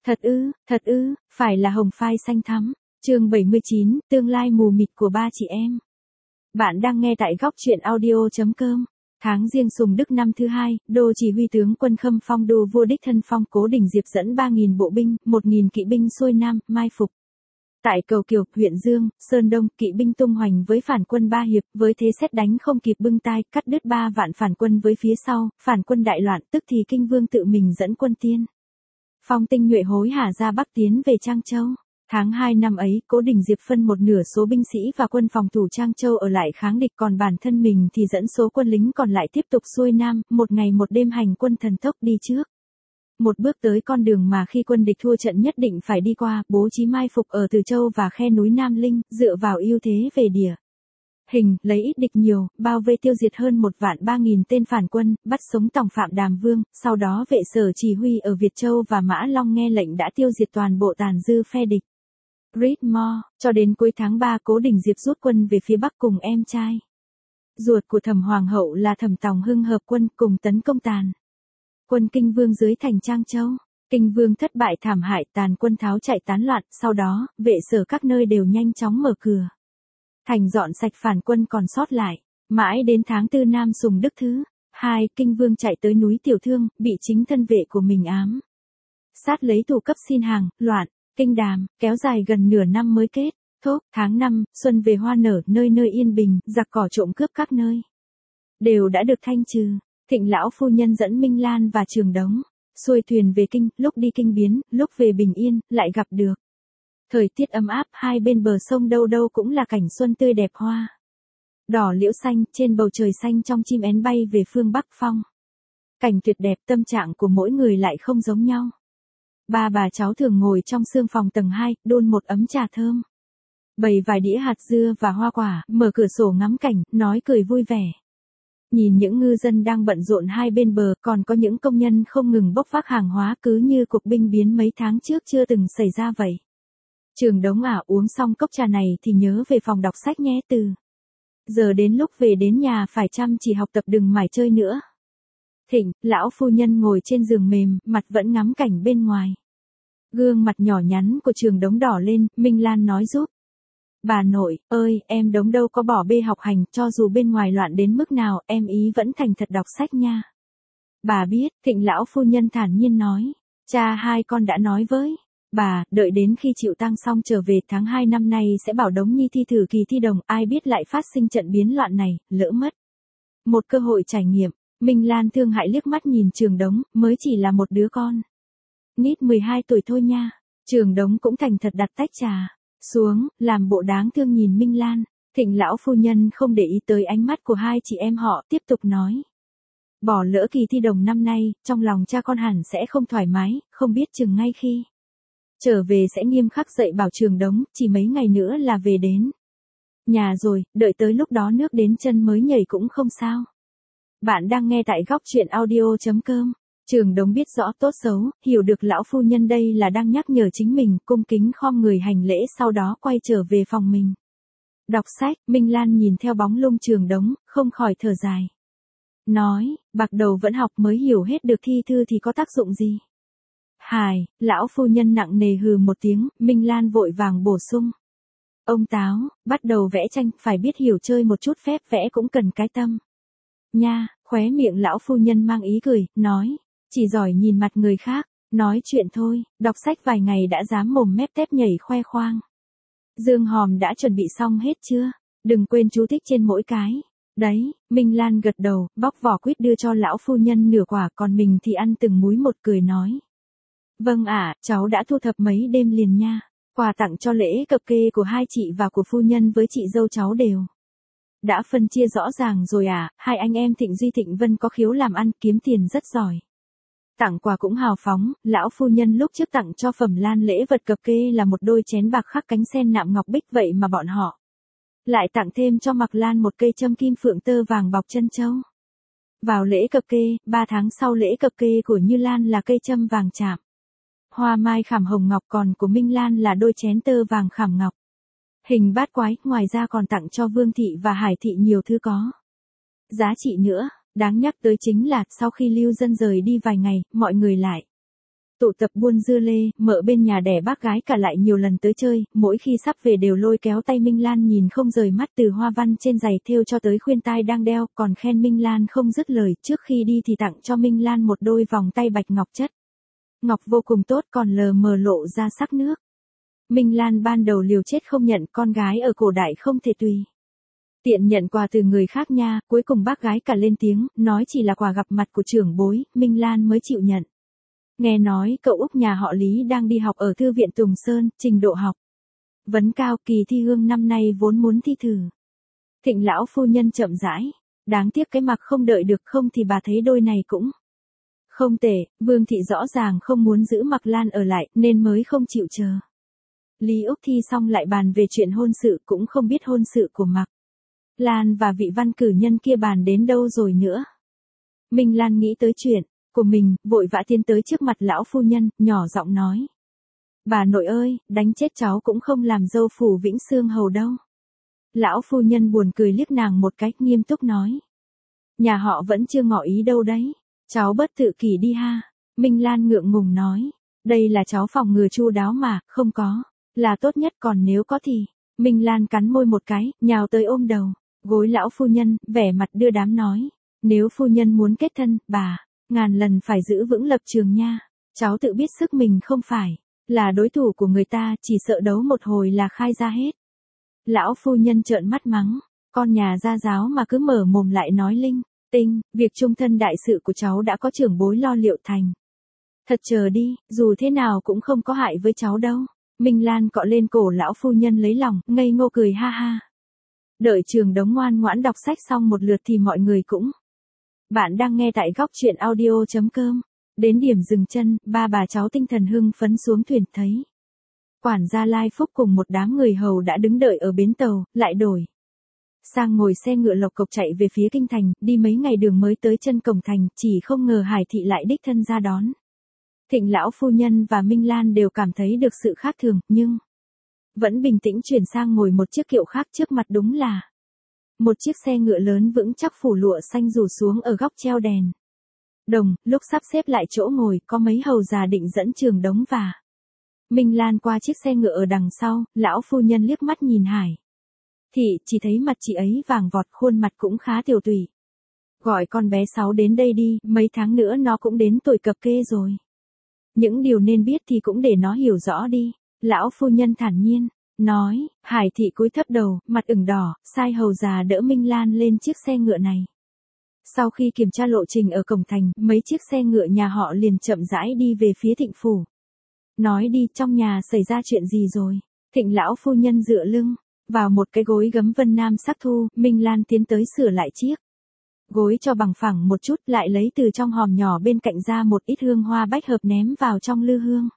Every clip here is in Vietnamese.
Thật ư, phải là hồng phai xanh thắm. Chương 79, tương lai mù mịt của ba chị em. Bạn đang nghe tại góc truyện audio.com. Tháng Giêng Sùng Đức năm thứ 2, Đô chỉ huy tướng quân Khâm Phong Đô vua đích thân phong Cố Đình Diệp dẫn 3.000 bộ binh, 1.000 kỵ binh xuôi nam, mai phục. Tại Cầu Kiều, huyện Dương, Sơn Đông, kỵ binh tung hoành với phản quân Ba Hiệp, với thế sét đánh không kịp bưng tai, cắt đứt 3 vạn phản quân với phía sau, phản quân đại loạn, tức thì Kinh Vương tự mình dẫn quân tiên phong tinh nhuệ hối hả ra Bắc tiến về Trang Châu. Tháng 2 năm ấy, Cố Đình Diệp phân một nửa số binh sĩ và quân phòng thủ Trang Châu ở lại kháng địch, còn bản thân mình thì dẫn số quân lính còn lại tiếp tục xuôi nam, một ngày một đêm hành quân thần tốc đi trước. Một bước tới con đường mà khi quân địch thua trận nhất định phải đi qua, bố trí mai phục ở Từ Châu và khe núi Nam Linh, dựa vào ưu thế về địa hình, lấy ít địch nhiều, bao vây tiêu diệt hơn 1.300.000 tên phản quân, bắt sống tòng phạm Đàm Vương, sau đó vệ sở chỉ huy ở Việt Châu và Mã Long nghe lệnh đã tiêu diệt toàn bộ tàn dư phe địch. Ritmore, cho đến cuối tháng 3 Cố Đình Diệp rút quân về phía Bắc cùng em trai ruột của Thẩm Hoàng hậu là Thẩm Tòng Hưng hợp quân cùng tấn công tàn quân Kinh Vương dưới thành Trang Châu. Kinh Vương thất bại thảm hại, tàn quân tháo chạy tán loạn, sau đó, vệ sở các nơi đều nhanh chóng mở cửa thành dọn sạch phản quân còn sót lại. Mãi đến tháng 4 năm Sùng Đức thứ 2, Kinh Vương chạy tới núi Tiểu Thương, bị chính thân vệ của mình ám sát lấy tù cấp xin hàng, loạn Kinh Đàm, kéo dài gần nửa năm mới kết thúc. Tháng 5, xuân về hoa nở, nơi nơi yên bình, giặc cỏ trộm cướp các nơi đều đã được thanh trừ. Thịnh lão phu nhân dẫn Minh Lan và Trường Đống xuôi thuyền về kinh, lúc đi kinh biến, lúc về bình yên, lại gặp được thời tiết ấm áp, hai bên bờ sông đâu đâu cũng là cảnh xuân tươi đẹp, hoa đỏ liễu xanh, trên bầu trời xanh trong chim én bay về phương Bắc phong cảnh tuyệt đẹp. Tâm trạng của mỗi người lại không giống nhau. Ba bà cháu thường ngồi trong sương phòng tầng 2, đun một ấm trà thơm, bày vài đĩa hạt dưa và hoa quả, mở cửa sổ ngắm cảnh, nói cười vui vẻ. Nhìn những ngư dân đang bận rộn hai bên bờ, còn có những công nhân không ngừng bốc vác hàng hóa, cứ như cuộc binh biến mấy tháng trước chưa từng xảy ra vậy. Trường Đống uống xong cốc trà này thì nhớ về phòng đọc sách nhé, từ giờ đến lúc về đến nhà phải chăm chỉ học tập, đừng mải chơi nữa. Thịnh, lão phu nhân ngồi trên giường mềm, mặt vẫn ngắm cảnh bên ngoài. Gương mặt nhỏ nhắn của Trường Đống đỏ lên, Minh Lan nói giúp. Bà nội ơi, em Đống đâu có bỏ bê học hành, cho dù bên ngoài loạn đến mức nào, em ý vẫn thành thật đọc sách nha. Bà biết, Thịnh lão phu nhân thản nhiên nói. Cha hai con đã nói với bà, đợi đến khi chịu tang xong trở về tháng 2 năm nay sẽ bảo Đống Nhi thi thử kỳ thi đồng, ai biết lại phát sinh trận biến loạn này, lỡ mất một cơ hội trải nghiệm. Minh Lan thương hại liếc mắt nhìn Trường Đống, mới chỉ là một đứa con nít 12 tuổi thôi nha. Trường Đống cũng thành thật đặt tách trà xuống, làm bộ đáng thương nhìn Minh Lan. Thịnh lão phu nhân không để ý tới ánh mắt của hai chị em họ, tiếp tục nói. Bỏ lỡ kỳ thi đồng năm nay, trong lòng cha con hẳn sẽ không thoải mái, không biết chừng ngay khi trở về sẽ nghiêm khắc dạy bảo Trường Đống, chỉ mấy ngày nữa là về đến nhà rồi, đợi tới lúc đó nước đến chân mới nhảy cũng không sao. Bạn đang nghe tại góc truyện audio.com. Trường Đống biết rõ tốt xấu, hiểu được lão phu nhân đây là đang nhắc nhở chính mình, cung kính khom người hành lễ, sau đó quay trở về phòng mình đọc sách. Minh Lan nhìn theo bóng lưng Trường Đống, không khỏi thở dài. Nói, bạc đầu vẫn học mới hiểu hết được, thi thư thì có tác dụng gì? Hài, lão phu nhân nặng nề hừ một tiếng, Minh Lan vội vàng bổ sung. Ông Táo, bắt đầu vẽ tranh, phải biết hiểu chơi một chút, phép vẽ cũng cần cái tâm nha. Khóe miệng lão phu nhân mang ý cười, nói, chỉ giỏi nhìn mặt người khác, nói chuyện thôi, đọc sách vài ngày đã dám mồm mép tép nhảy khoe khoang. Dương hòm đã chuẩn bị xong hết chưa? Đừng quên chú thích trên mỗi cái. Đấy, Minh Lan gật đầu, bóc vỏ quýt đưa cho lão phu nhân nửa quả, còn mình thì ăn từng múi một, cười nói. Vâng cháu đã thu thập mấy đêm liền nha. Quà tặng cho lễ cập kê của hai chị và của phu nhân với chị dâu cháu đều đã phân chia rõ ràng rồi hai anh em Thịnh Duy Thịnh Vân có khiếu làm ăn, kiếm tiền rất giỏi. Tặng quà cũng hào phóng, lão phu nhân lúc trước tặng cho Phẩm Lan lễ vật cập kê là một đôi chén bạc khắc cánh sen nạm ngọc bích, vậy mà bọn họ lại tặng thêm cho Mạc Lan một cây châm kim phượng tơ vàng bọc chân châu. Vào lễ cập kê, 3 tháng sau lễ cập kê của Như Lan là cây châm vàng chạm hoa mai khảm hồng ngọc, còn của Minh Lan là đôi chén tơ vàng khảm ngọc hình bát quái, ngoài ra còn tặng cho Vương thị và Hải thị nhiều thứ có giá trị nữa. Đáng nhắc tới chính là, sau khi Lưu Dân rời đi vài ngày, mọi người lại Tụ tập buôn dưa lê, mợ bên nhà đẻ bác gái cả lại nhiều lần tới chơi, mỗi khi sắp về đều lôi kéo tay Minh Lan nhìn không rời mắt từ hoa văn trên giày thêu cho tới khuyên tai đang đeo, còn khen Minh Lan không dứt lời, trước khi đi thì tặng cho Minh Lan một đôi vòng tay bạch ngọc chất. Ngọc vô cùng tốt còn lờ mờ lộ ra sắc nước. Minh Lan ban đầu liều chết không nhận, con gái ở cổ đại không thể tùy tiện nhận quà từ người khác nha, cuối cùng bác gái cả lên tiếng, nói chỉ là quà gặp mặt của trưởng bối, Minh Lan mới chịu nhận. Nghe nói cậu út nhà họ Lý đang đi học ở Thư viện Tùng Sơn, trình độ học vấn cao, kỳ thi hương năm nay vốn muốn thi thử. Thịnh lão phu nhân chậm rãi, đáng tiếc cái mặc không đợi được, không thì bà thấy đôi này cũng không tệ, Vương thị rõ ràng không muốn giữ Mặc Lan ở lại nên mới không chịu chờ. Lý Úc thi xong lại bàn về chuyện hôn sự, cũng không biết hôn sự của Mặc Lan và vị văn cử nhân kia bàn đến đâu rồi nữa. Minh Lan nghĩ tới chuyện của mình, vội vã tiến tới trước mặt lão phu nhân, nhỏ giọng nói. Bà nội ơi, đánh chết cháu cũng không làm dâu phủ Vĩnh Xương Hầu đâu. Lão phu nhân buồn cười liếc nàng một cách nghiêm túc nói. Nhà họ vẫn chưa ngỏ ý đâu đấy. Cháu bớt tự kỷ đi ha. Minh Lan ngượng ngùng nói. Đây là cháu phòng ngừa chu đáo mà, không có là tốt nhất, còn nếu có thì. Minh Lan cắn môi một cái, nhào tới ôm đầu gối lão phu nhân, vẻ mặt đưa đám nói. Nếu phu nhân muốn kết thân, bà ngàn lần phải giữ vững lập trường nha. Cháu tự biết sức mình không phải là đối thủ của người ta, chỉ sợ đấu một hồi là khai ra hết. Lão phu nhân trợn mắt mắng, con nhà gia giáo mà cứ mở mồm lại nói linh tinh, việc chung thân đại sự của cháu đã có trưởng bối lo liệu thành. Thật chờ đi, dù thế nào cũng không có hại với cháu đâu. Minh Lan cọ lên cổ lão phu nhân lấy lòng, ngây ngô cười ha ha. Đợi Trường Đống ngoan ngoãn đọc sách xong một lượt thì mọi người cũng. Bạn đang nghe tại góc truyện audio.com. Đến điểm dừng chân, ba bà cháu tinh thần hưng phấn xuống thuyền thấy quản gia Lai Phúc cùng một đám người hầu đã đứng đợi ở bến tàu, lại đổi sang ngồi xe ngựa lộc cộc chạy về phía kinh thành, đi mấy ngày đường mới tới chân cổng thành, chỉ không ngờ Hải thị lại đích thân ra đón. Thịnh lão phu nhân và Minh Lan đều cảm thấy được sự khác thường, nhưng vẫn bình tĩnh chuyển sang ngồi một chiếc kiệu khác, trước mặt đúng là một chiếc xe ngựa lớn vững chắc phủ lụa xanh rủ xuống ở góc treo đèn đồng. Lúc sắp xếp lại chỗ ngồi, có mấy hầu già định dẫn Trường Đống và Minh Lan qua chiếc xe ngựa ở đằng sau, lão phu nhân liếc mắt nhìn Hải thị, chỉ thấy mặt chị ấy vàng vọt, khuôn mặt cũng khá tiểu tụy. Gọi con bé Sáu đến đây đi, mấy tháng nữa nó cũng đến tuổi cập kê rồi. Những điều nên biết thì cũng để nó hiểu rõ đi. Lão phu nhân thản nhiên nói. Hải thị cúi thấp đầu, mặt ửng đỏ, sai hầu già đỡ Minh Lan lên chiếc xe ngựa này. Sau khi kiểm tra lộ trình ở cổng thành, mấy chiếc xe ngựa nhà họ liền chậm rãi đi về phía Thịnh phủ. Nói đi, trong nhà xảy ra chuyện gì rồi? Thịnh lão phu nhân dựa lưng vào một cái gối gấm vân nam sắc thu, Minh Lan tiến tới sửa lại chiếc gối cho bằng phẳng một chút, lại lấy từ trong hòm nhỏ bên cạnh ra một ít hương hoa bách hợp ném vào trong lư hương.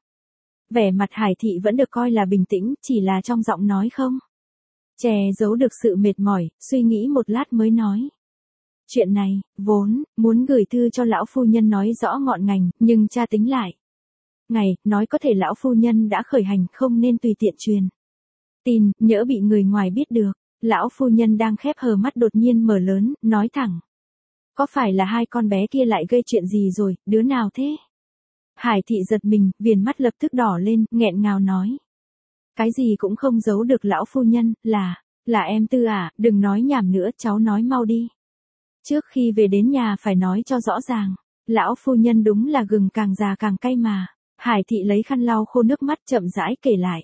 Vẻ mặt Hải thị vẫn được coi là bình tĩnh, chỉ là trong giọng nói không che giấu được sự mệt mỏi, suy nghĩ một lát mới nói. Chuyện này, vốn muốn gửi thư cho lão phu nhân nói rõ ngọn ngành, nhưng cha tính lại ngày, nói có thể lão phu nhân đã khởi hành, không nên tùy tiện truyền tin, nhỡ bị người ngoài biết được. Lão phu nhân đang khép hờ mắt đột nhiên mở lớn, nói thẳng. Có phải là hai con bé kia lại gây chuyện gì rồi, đứa nào thế? Hải thị giật mình, viền mắt lập tức đỏ lên, nghẹn ngào nói. Cái gì cũng không giấu được lão phu nhân, là em Tư à, đừng nói nhảm nữa, cháu nói mau đi. Trước khi về đến nhà phải nói cho rõ ràng. Lão phu nhân đúng là gừng càng già càng cay mà. Hải thị lấy khăn lau khô nước mắt chậm rãi kể lại.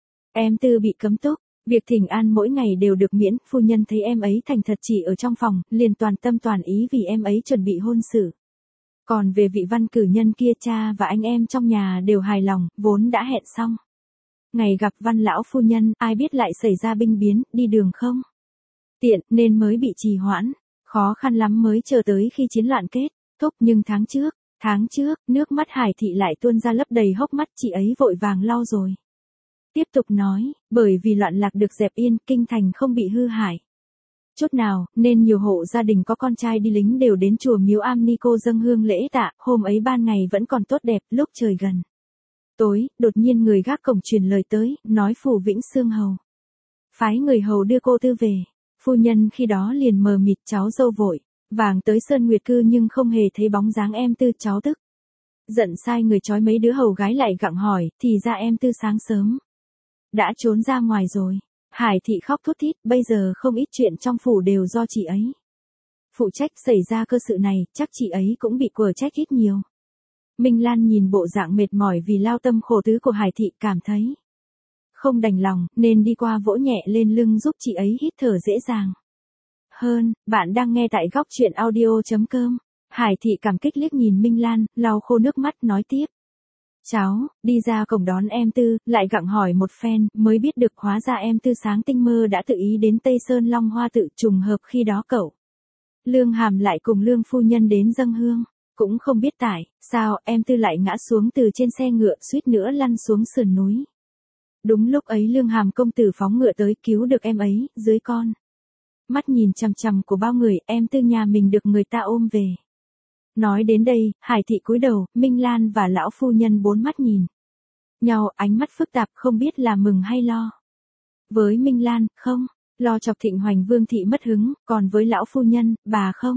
Em Tư bị cấm túc, việc thỉnh an mỗi ngày đều được miễn, phu nhân thấy em ấy thành thật chỉ ở trong phòng, liền toàn tâm toàn ý vì em ấy chuẩn bị hôn sự. Còn về vị văn cử nhân kia, cha và anh em trong nhà đều hài lòng, vốn đã hẹn xong. Ngày gặp văn lão phu nhân, ai biết lại xảy ra binh biến, đi đường không tiện, nên mới bị trì hoãn. Khó khăn lắm mới chờ tới khi chiến loạn kết thúc, nhưng tháng trước, nước mắt Hải thị lại tuôn ra lấp đầy hốc mắt, chị ấy vội vàng lau rồi. Tiếp tục nói, bởi vì loạn lạc được dẹp yên, kinh thành không bị hư hại chút nào, nên nhiều hộ gia đình có con trai đi lính đều đến chùa Miếu Am Ni Cô dâng hương lễ tạ. Hôm ấy ban ngày vẫn còn tốt đẹp, lúc trời gần tối, đột nhiên người gác cổng truyền lời tới, nói phủ Vĩnh Xương Hầu phái người hầu đưa cô Tư về. Phu nhân khi đó liền mờ mịt, cháu dâu vội vàng tới Sơn Nguyệt Cư nhưng không hề thấy bóng dáng em Tư, cháu tức Giận sai người trói mấy đứa hầu gái lại gặng hỏi, thì ra em Tư sáng sớm đã trốn ra ngoài rồi. Hải Thị khóc thút thít, bây giờ không ít chuyện trong phủ đều do chị ấy phụ trách, xảy ra cơ sự này, chắc chị ấy cũng bị quở trách ít nhiều. Minh Lan nhìn bộ dạng mệt mỏi vì lao tâm khổ tứ của Hải Thị, cảm thấy không đành lòng, nên đi qua vỗ nhẹ lên lưng giúp chị ấy hít thở dễ dàng hơn. Bạn đang nghe tại góc truyện audio.com. Hải Thị cảm kích liếc nhìn Minh Lan, lau khô nước mắt nói tiếp. Cháu, đi ra cổng đón em Tư, lại gặng hỏi một phen, mới biết được hóa ra em Tư sáng tinh mơ đã tự ý đến Tây Sơn Long Hoa tự, trùng hợp khi đó cậu Lương Hàm lại cùng Lương phu nhân đến dâng hương. Cũng không biết tại sao em Tư lại ngã xuống từ trên xe ngựa, suýt nữa lăn xuống sườn núi. Đúng lúc ấy Lương Hàm công tử phóng ngựa tới cứu được em ấy, dưới con mắt nhìn chằm chằm của bao người, em Tư nhà mình được người ta ôm về. Nói đến đây, Hải Thị cúi đầu, Minh Lan và lão phu nhân bốn mắt nhìn nhau, ánh mắt phức tạp, không biết là mừng hay lo. Với Minh Lan, không lo chọc Thịnh Hoành Vương thị mất hứng, còn với lão phu nhân, bà không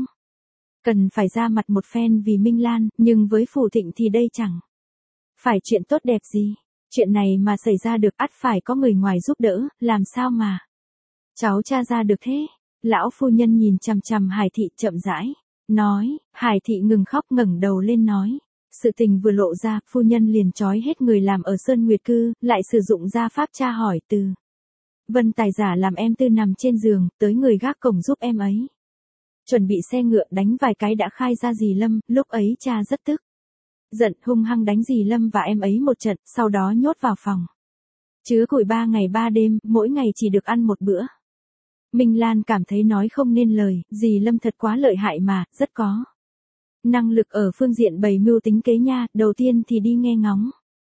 cần phải ra mặt một phen vì Minh Lan, nhưng với Phủ Thịnh thì đây chẳng phải chuyện tốt đẹp gì. Chuyện này mà xảy ra được ắt phải có người ngoài giúp đỡ, làm sao mà cháu tra ra được thế? Lão phu nhân nhìn chằm chằm Hải Thị chậm rãi nói. Hải Thị ngừng khóc, ngẩng đầu lên nói. Sự tình vừa lộ ra, phu nhân liền trói hết người làm ở Sơn Nguyệt Cư, lại sử dụng gia pháp tra hỏi từ Vân Tài giả làm em Tư nằm trên giường, tới người gác cổng giúp em ấy chuẩn bị xe ngựa, đánh vài cái đã khai ra dì Lâm. Lúc ấy cha rất tức giận, hung hăng đánh dì Lâm và em ấy một trận, sau đó nhốt vào phòng chứa củi 3 ngày 3 đêm, mỗi ngày chỉ được ăn một bữa. Minh Lan cảm thấy nói không nên lời, dì Lâm thật quá lợi hại mà, rất có năng lực ở phương diện bày mưu tính kế nha. Đầu tiên thì đi nghe ngóng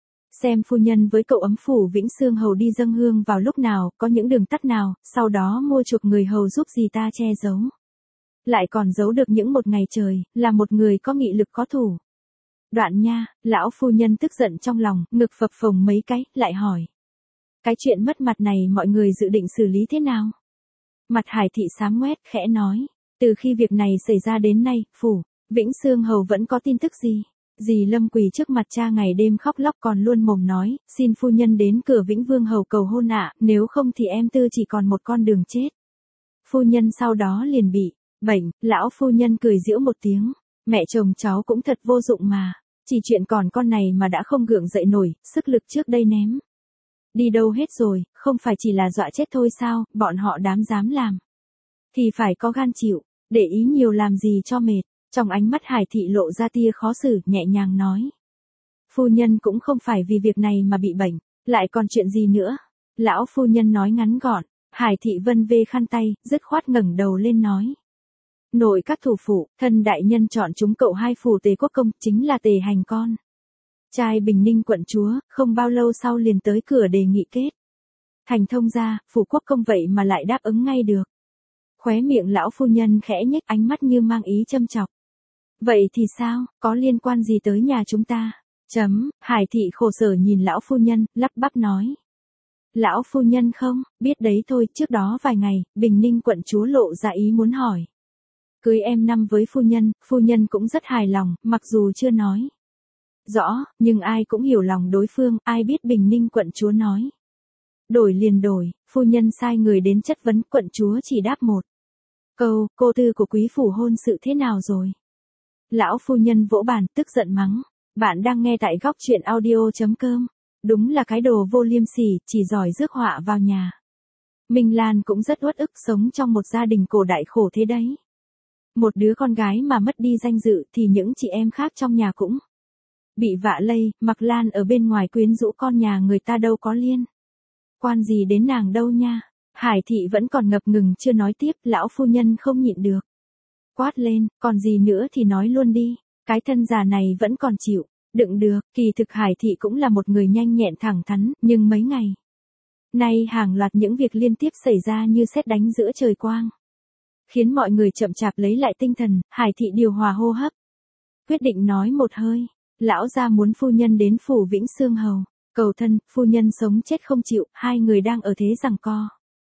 xem phu nhân với cậu ấm phủ Vĩnh Xương hầu đi dâng hương vào lúc nào, có những đường tắt nào, sau đó mua chuộc người hầu giúp dì ta che giấu. Lại còn giấu được những một ngày trời, là một người có nghị lực có thủ đoạn nha. Lão phu nhân tức giận trong lòng, ngực phập phồng mấy cái, lại hỏi. Cái chuyện mất mặt này mọi người dự định xử lý thế nào? Mặt Hải Thị xám ngoét, khẽ nói. Từ khi việc này xảy ra đến nay, phủ Vĩnh Xương hầu vẫn có tin tức gì? Dì Lâm quỳ trước mặt cha ngày đêm khóc lóc, còn luôn mồm nói, xin phu nhân đến cửa Vĩnh Vương hầu cầu hôn ạ, nếu không thì em Tư chỉ còn một con đường chết. Phu nhân sau đó liền bị bệnh. Lão phu nhân cười giễu một tiếng. Mẹ chồng cháu cũng thật vô dụng mà. Chỉ chuyện còn con này mà đã không gượng dậy nổi, sức lực trước đây ném đi đâu hết rồi, không phải chỉ là dọa chết thôi sao, bọn họ dám làm thì phải có gan chịu, để ý nhiều làm gì cho mệt. Trong ánh mắt Hải Thị lộ ra tia khó xử, nhẹ nhàng nói. Phu nhân cũng không phải vì việc này mà bị bệnh, lại còn chuyện gì nữa? Lão phu nhân nói ngắn gọn. Hải Thị vân vê khăn tay, dứt khoát ngẩng đầu lên nói. Nội các thủ phủ, thân đại nhân chọn chúng cậu hai phủ Tề Quốc Công, chính là Tề Hành con trai Bình Ninh quận chúa, không bao lâu sau liền tới cửa đề nghị kết thành thông gia. Phủ Quốc Công vậy mà lại đáp ứng ngay được. Khóe miệng lão phu nhân khẽ nhếch, ánh mắt như mang ý châm chọc. Vậy thì sao, có liên quan gì tới nhà chúng ta? Hải Thị khổ sở nhìn lão phu nhân, lắp bắp nói. Lão phu nhân không biết đấy thôi, trước đó vài ngày, Bình Ninh quận chúa lộ ra ý muốn hỏi cưới em năm với phu nhân cũng rất hài lòng, mặc dù chưa nói rõ, nhưng ai cũng hiểu lòng đối phương. Ai biết Bình Ninh quận chúa nói đổi liền đổi, phu nhân sai người đến chất vấn, quận chúa chỉ đáp một câu, cô tư của quý phủ hôn sự thế nào rồi? Lão phu nhân vỗ bàn, tức giận mắng. Bạn đang nghe tại góc truyện audio.com. Đúng là cái đồ vô liêm sỉ, chỉ giỏi rước họa vào nhà. Minh Lan cũng rất uất ức, sống trong một gia đình cổ đại khổ thế đấy. Một đứa con gái mà mất đi danh dự thì những chị em khác trong nhà cũng bị vạ lây. Mặc Lan ở bên ngoài quyến rũ con nhà người ta đâu có liên quan gì đến nàng đâu nha. Hải Thị vẫn còn ngập ngừng chưa nói tiếp, lão phu nhân không nhịn được quát lên, còn gì nữa thì nói luôn đi, cái thân già này vẫn còn chịu đựng được. Kỳ thực Hải Thị cũng là một người nhanh nhẹn thẳng thắn, nhưng mấy ngày nay hàng loạt những việc liên tiếp xảy ra như sét đánh giữa trời quang, khiến mọi người chậm chạp lấy lại tinh thần. Hải Thị điều hòa hô hấp, quyết định nói một hơi. Lão gia muốn phu nhân đến phủ Vĩnh Xương hầu cầu thân, phu nhân sống chết không chịu. Hai người đang ở thế giằng co.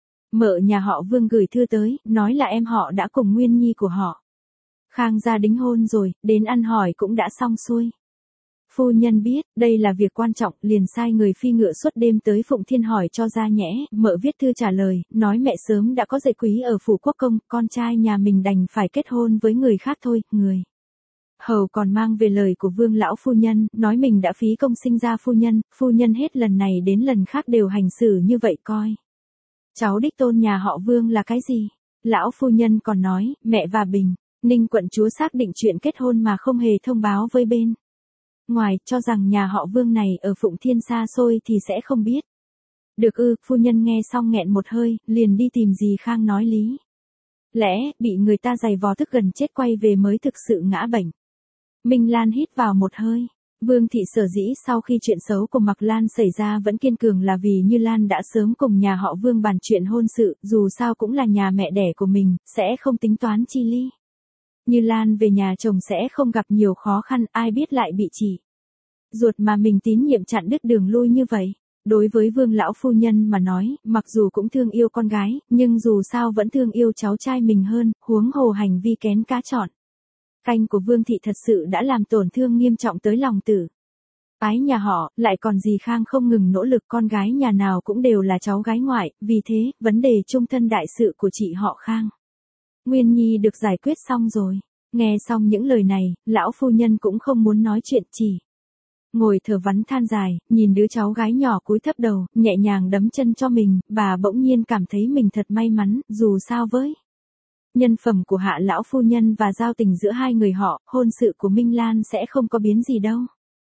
Mợ nhà họ Vương gửi thư tới, nói là em họ đã cùng Nguyên Nhi của họ Khang gia đính hôn rồi, đến ăn hỏi cũng đã xong xuôi. Phu nhân biết, đây là việc quan trọng, liền sai người phi ngựa suốt đêm tới Phụng Thiên hỏi cho ra nhẽ, mợ viết thư trả lời, nói mẹ sớm đã có dạy quý ở phủ quốc công, con trai nhà mình đành phải kết hôn với người khác thôi, người. Hầu còn mang về lời của Vương lão phu nhân, nói mình đã phí công sinh ra phu nhân hết lần này đến lần khác đều hành xử như vậy coi. Cháu đích tôn nhà họ Vương là cái gì? Lão phu nhân còn nói, mẹ và Bình, Ninh quận chúa xác định chuyện kết hôn mà không hề thông báo với bên ngoài, cho rằng nhà họ Vương này ở Phụng Thiên xa xôi thì sẽ không biết. Được ư, phu nhân nghe xong nghẹn một hơi, liền đi tìm dì Khang nói lý. Lẽ, bị người ta giày vò tức gần chết quay về mới thực sự ngã bệnh. Minh Lan hít vào một hơi. Vương thị sở dĩ sau khi chuyện xấu của Mạc Lan xảy ra vẫn kiên cường là vì Như Lan đã sớm cùng nhà họ Vương bàn chuyện hôn sự, dù sao cũng là nhà mẹ đẻ của mình, sẽ không tính toán chi ly. Như Lan về nhà chồng sẽ không gặp nhiều khó khăn, ai biết lại bị chỉ ruột mà mình tín nhiệm chặn đứt đường lui như vậy. Đối với Vương lão phu nhân mà nói, mặc dù cũng thương yêu con gái, nhưng dù sao vẫn thương yêu cháu trai mình hơn, huống hồ hành vi kén cá chọn canh của Vương thị thật sự đã làm tổn thương nghiêm trọng tới lòng tử ái nhà họ, lại còn dì Khang không ngừng nỗ lực, con gái nhà nào cũng đều là cháu gái ngoại, vì thế, vấn đề chung thân đại sự của chị họ Khang Nguyên Nhi được giải quyết xong rồi. Nghe xong những lời này, lão phu nhân cũng không muốn nói chuyện, chỉ ngồi thở vắn than dài, nhìn đứa cháu gái nhỏ cúi thấp đầu, nhẹ nhàng đấm chân cho mình, bà bỗng nhiên cảm thấy mình thật may mắn, dù sao với nhân phẩm của Hạ lão phu nhân và giao tình giữa hai người họ, hôn sự của Minh Lan sẽ không có biến gì đâu.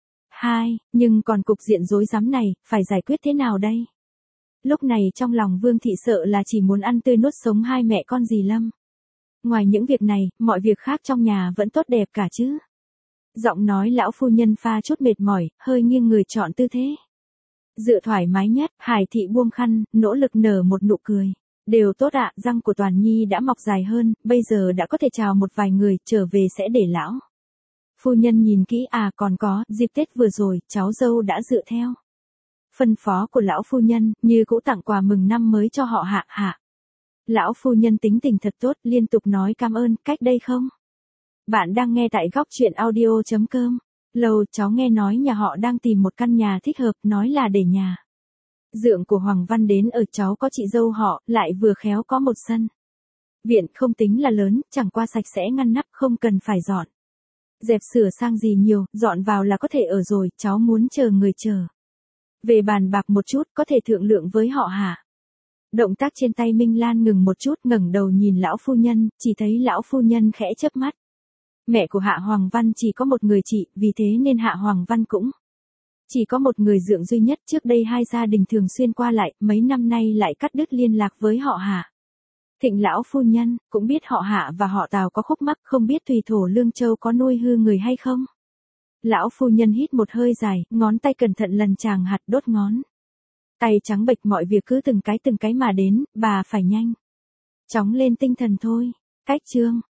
Nhưng còn cục diện rối rắm này, phải giải quyết thế nào đây? Lúc này trong lòng Vương thị sợ là chỉ muốn ăn tươi nuốt sống hai mẹ con dì Lâm. Ngoài những việc này, mọi việc khác trong nhà vẫn tốt đẹp cả chứ. Giọng nói lão phu nhân pha chút mệt mỏi, hơi nghiêng người chọn tư thế dựa thoải mái nhất. Hải thị buông khăn, nỗ lực nở một nụ cười. Đều tốt ạ, răng của Toàn Nhi đã mọc dài hơn, bây giờ đã có thể chào một vài người, trở về sẽ để lão phu nhân nhìn kỹ. Còn có, dịp Tết vừa rồi, cháu dâu đã dựa theo phân phó của lão phu nhân, như cũ tặng quà mừng năm mới cho họ Hạ. Lão phu nhân tính tình thật tốt, liên tục nói cảm ơn, cách đây không? Bạn đang nghe tại góc truyện audio.com. Lâu cháu nghe nói nhà họ đang tìm một căn nhà thích hợp, nói là để nhà dượng của Hoàng Văn đến ở, cháu có chị dâu họ, lại vừa khéo có một sân viện không tính là lớn, chẳng qua sạch sẽ ngăn nắp, không cần phải dọn dẹp sửa sang gì nhiều, dọn vào là có thể ở rồi, cháu muốn chờ người chờ về bàn bạc một chút, có thể thương lượng với họ Hạ. Động tác trên tay Minh Lan ngừng một chút, ngẩng đầu nhìn lão phu nhân, chỉ thấy lão phu nhân khẽ chớp mắt. Mẹ của Hạ Hoàng Văn chỉ có một người chị, vì thế nên Hạ Hoàng Văn cũng chỉ có một người dượng duy nhất. Trước đây hai gia đình thường xuyên qua lại, mấy năm nay lại cắt đứt liên lạc với họ Hạ. Thịnh lão phu nhân cũng biết họ Hạ và họ Tào có khúc mắc, không biết Thùy Thổ Lương Châu có nuôi hư người hay không. Lão phu nhân hít một hơi dài, ngón tay cẩn thận lần chàng hạt, đốt ngón tay trắng bệch, mọi việc cứ từng cái mà đến, bà phải nhanh chóng lên tinh thần thôi. Cách chương